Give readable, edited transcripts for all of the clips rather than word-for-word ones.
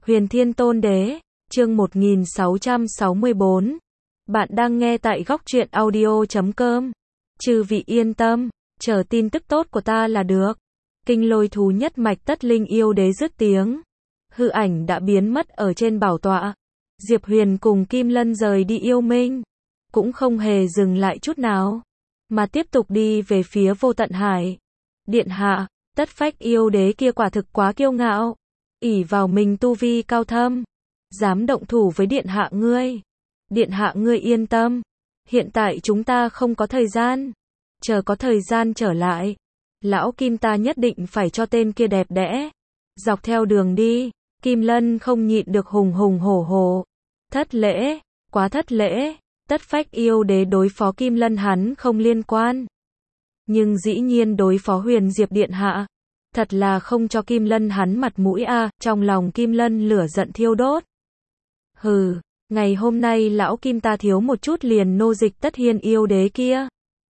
Huyền Thiên Tôn Đế, chương 1664. Bạn đang nghe tại góc truyện audio.com. Chư vị yên tâm, chờ tin tức tốt của ta là được. Kinh lôi thú nhất mạch Tất Linh yêu đế dứt tiếng. Hư ảnh đã biến mất ở trên bảo tọa. Diệp Huyền cùng Kim Lân rời đi yêu minh. Cũng không hề dừng lại chút nào. Mà tiếp tục đi về phía vô tận hải. Điện hạ, Tất Phách yêu đế kia quả thực quá kiêu ngạo. Ỷ vào mình tu vi cao thâm. Dám động thủ với điện hạ ngươi. Điện hạ ngươi yên tâm. Hiện tại chúng ta không có thời gian. Chờ có thời gian trở lại. Lão Kim ta nhất định phải cho tên kia đẹp đẽ. Dọc theo đường đi, Kim Lân không nhịn được hùng hùng hổ hổ. Thất lễ, quá thất lễ. Tất Phách yêu đế đối phó Kim Lân hắn không liên quan. Nhưng dĩ nhiên đối phó Huyền Diệp điện hạ. Thật là không cho Kim Lân hắn mặt mũi a. Trong lòng Kim Lân lửa giận thiêu đốt. Hừ, ngày hôm nay lão Kim ta thiếu một chút liền nô dịch Tất Hiên yêu đế kia.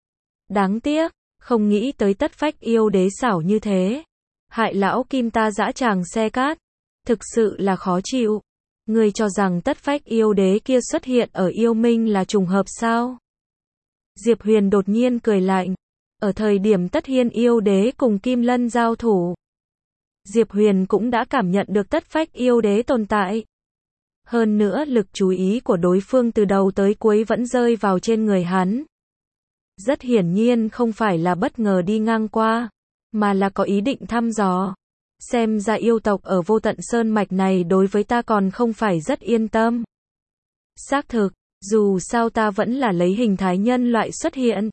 Đáng tiếc, không nghĩ tới Tất Phách yêu đế xảo như thế. Hại lão Kim ta dã tràng xe cát. Thực sự là khó chịu. Ngươi cho rằng Tất Phách yêu đế kia xuất hiện ở yêu minh là trùng hợp sao? Diệp Huyền đột nhiên cười lạnh. Ở thời điểm Tất Hiên yêu đế cùng Kim Lân giao thủ, Diệp Huyền cũng đã cảm nhận được Tất Phách yêu đế tồn tại. Hơn nữa lực chú ý của đối phương từ đầu tới cuối vẫn rơi vào trên người hắn. Rất hiển nhiên không phải là bất ngờ đi ngang qua, mà là có ý định thăm dò. Xem ra yêu tộc ở vô tận sơn mạch này đối với ta còn không phải rất yên tâm. Xác thực, dù sao ta vẫn là lấy hình thái nhân loại xuất hiện.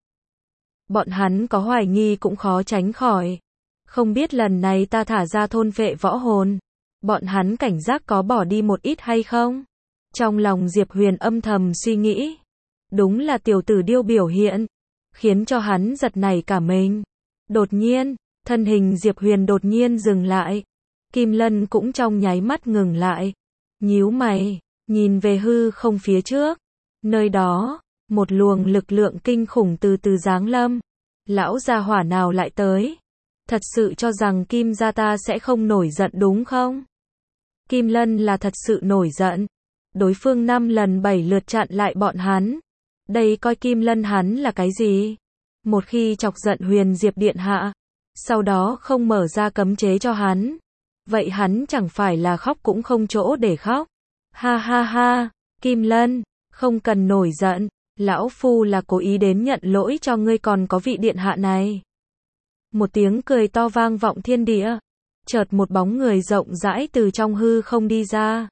Bọn hắn có hoài nghi cũng khó tránh khỏi. Không biết lần này ta thả ra thôn vệ võ hồn, bọn hắn cảnh giác có bỏ đi một ít hay không? Trong lòng Diệp Huyền âm thầm suy nghĩ. Đúng là tiểu tử điêu biểu hiện, khiến cho hắn giật nảy cả mình. Đột nhiên, thân hình Diệp Huyền đột nhiên dừng lại. Kim Lân cũng trong nháy mắt ngừng lại. Nhíu mày, nhìn về hư không phía trước. Nơi đó, một luồng lực lượng kinh khủng từ từ giáng lâm. Lão gia hỏa nào lại tới? Thật sự cho rằng Kim gia ta sẽ không nổi giận đúng không? Kim Lân là thật sự nổi giận. Đối phương 5 lần 7 lượt chặn lại bọn hắn. Đây coi Kim Lân hắn là cái gì? Một khi chọc giận Huyền Diệp điện hạ, sau đó không mở ra cấm chế cho hắn, vậy hắn chẳng phải là khóc cũng không chỗ để khóc. Ha ha ha, Kim Lân, không cần nổi giận, lão phu là cố ý đến nhận lỗi cho ngươi còn có vị điện hạ này. Một tiếng cười to vang vọng thiên địa, chợt một bóng người rộng rãi từ trong hư không đi ra.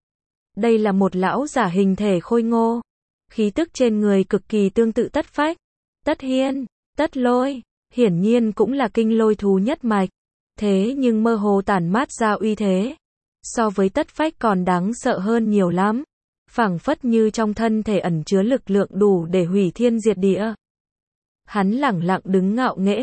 Đây là một lão giả hình thể khôi ngô, khí tức trên người cực kỳ tương tự Tất Phách, Tất Hiên, Tất Lôi, hiển nhiên cũng là kinh lôi thú nhất mạch, thế nhưng mơ hồ tản mát ra uy thế, so với Tất Phách còn đáng sợ hơn nhiều lắm, phảng phất như trong thân thể ẩn chứa lực lượng đủ để hủy thiên diệt địa. Hắn lẳng lặng đứng ngạo nghễ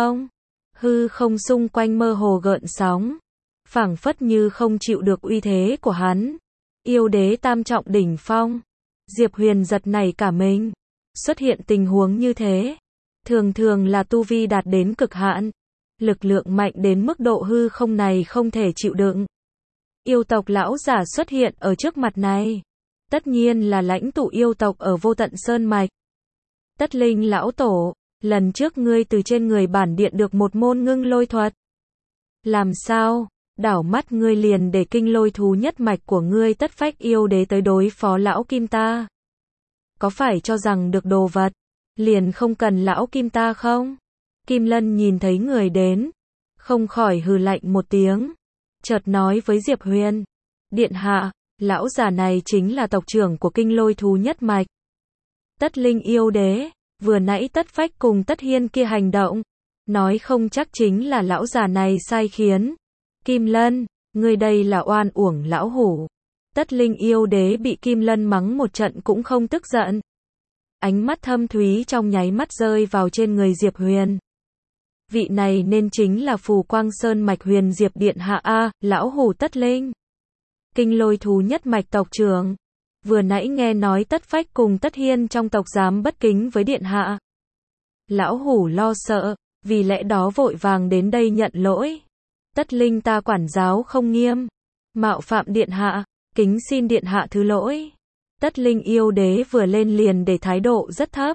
hư không xung quanh mơ hồ gợn sóng, phảng phất như không chịu được uy thế của hắn. Yêu đế tam trọng đỉnh phong. Diệp Huyền giật nảy cả mình. Xuất hiện tình huống như thế, thường thường là tu vi đạt đến cực hạn, lực lượng mạnh đến mức độ hư không này không thể chịu đựng. Yêu tộc lão giả xuất hiện ở trước mặt này, tất nhiên là lãnh tụ yêu tộc ở vô tận sơn mạch. Tất Linh lão tổ, lần trước ngươi từ trên người bản điện được một môn ngưng lôi thuật. Làm sao, đảo mắt ngươi liền để kinh lôi thú nhất mạch của ngươi Tất Phách yêu đế tới đối phó lão Kim ta? Có phải cho rằng được đồ vật, liền không cần lão Kim ta không? Kim Lân nhìn thấy người đến, không khỏi hừ lạnh một tiếng, chợt nói với Diệp Huyền. Điện hạ, lão già này chính là tộc trưởng của kinh lôi thú nhất mạch. Tất Linh yêu đế, vừa nãy Tất Phách cùng Tất Hiên kia hành động, nói không chắc chính là lão già này sai khiến. Kim Lân, ngươi đây là oan uổng lão hủ. Tất Linh yêu đế bị Kim Lân mắng một trận cũng không tức giận. Ánh mắt thâm thúy trong nháy mắt rơi vào trên người Diệp Huyền. Vị này nên chính là Phù Quang Sơn mạch Huyền Diệp điện hạ a, lão hủ Tất Linh. Kinh lôi thú nhất mạch tộc trưởng. Vừa nãy nghe nói Tất Phách cùng Tất Hiên trong tộc dám bất kính với điện hạ. Lão hủ lo sợ, vì lẽ đó vội vàng đến đây nhận lỗi. Tất Linh ta quản giáo không nghiêm. Mạo phạm điện hạ, kính xin điện hạ thứ lỗi. Tất Linh yêu đế vừa lên liền để thái độ rất thấp.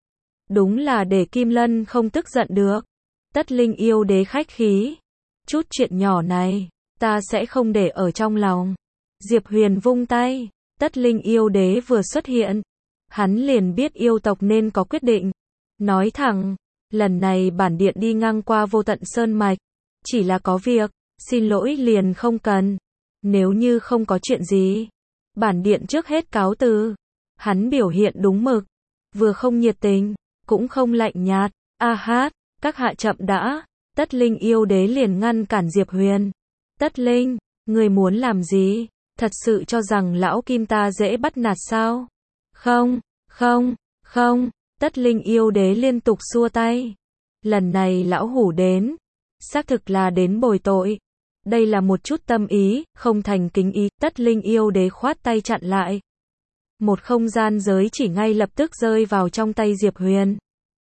Đúng là để Kim Lân không tức giận được. Tất Linh yêu đế khách khí. Chút chuyện nhỏ này, ta sẽ không để ở trong lòng. Diệp Huyền vung tay. Tất Linh yêu đế vừa xuất hiện, hắn liền biết yêu tộc nên có quyết định. Nói thẳng, lần này bản điện đi ngang qua Vô Tận Sơn Mạch, chỉ là có việc, xin lỗi liền không cần. Nếu như không có chuyện gì, bản điện trước hết cáo từ. Hắn biểu hiện đúng mực, vừa không nhiệt tình, cũng không lạnh nhạt. A hát, các hạ chậm đã. Tất Linh yêu đế liền ngăn cản Diệp Huyền. Tất Linh, người muốn làm gì? Thật sự cho rằng lão Kim ta dễ bắt nạt sao? Không, không, không. Tất Linh yêu đế liên tục xua tay. Lần này lão hủ đến, xác thực là đến bồi tội. Đây là một chút tâm ý, không thành kính ý. Tất Linh yêu đế khoát tay chặn lại. Một không gian giới chỉ ngay lập tức rơi vào trong tay Diệp Huyền.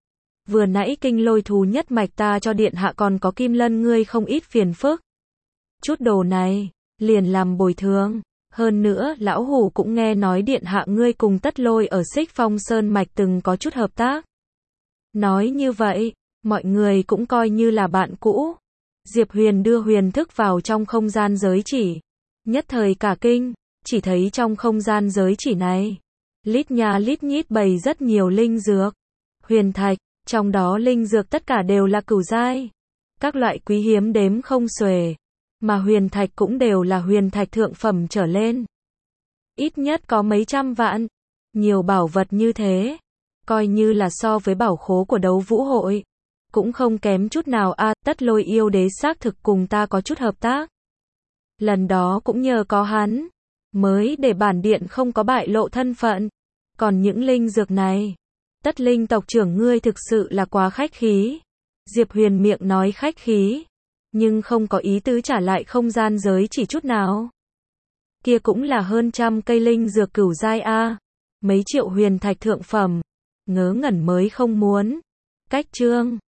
Vừa nãy kinh lôi thú nhất mạch ta cho điện hạ còn có Kim Lân ngươi không ít phiền phức. Chút đồ này, liền làm bồi thường. Hơn nữa, lão hủ cũng nghe nói điện hạ ngươi cùng Tất Lôi ở Xích Phong Sơn Mạch từng có chút hợp tác. Nói như vậy, mọi người cũng coi như là bạn cũ. Diệp Huyền đưa huyền thức vào trong không gian giới chỉ. Nhất thời cả kinh, chỉ thấy trong không gian giới chỉ này, lít nha lít nhít bày rất nhiều linh dược. Huyền thạch, trong đó linh dược tất cả đều là cửu giai. Các loại quý hiếm đếm không xuể. Mà huyền thạch cũng đều là huyền thạch thượng phẩm trở lên. Ít nhất có mấy trăm vạn. Nhiều bảo vật như thế. Coi như là so với bảo khố của đấu vũ hội. Cũng không kém chút nào a. Tất Lôi yêu đế xác thực cùng ta có chút hợp tác. Lần đó cũng nhờ có hắn, mới để bản điện không có bại lộ thân phận. Còn những linh dược này, Tất Linh tộc trưởng ngươi thực sự là quá khách khí. Diệp Huyền miệng nói khách khí, nhưng không có ý tứ trả lại không gian giới chỉ chút nào. Kia cũng là hơn trăm cây linh dược cửu giai a. Mấy triệu huyền thạch thượng phẩm. Ngớ ngẩn mới không muốn. Cách chương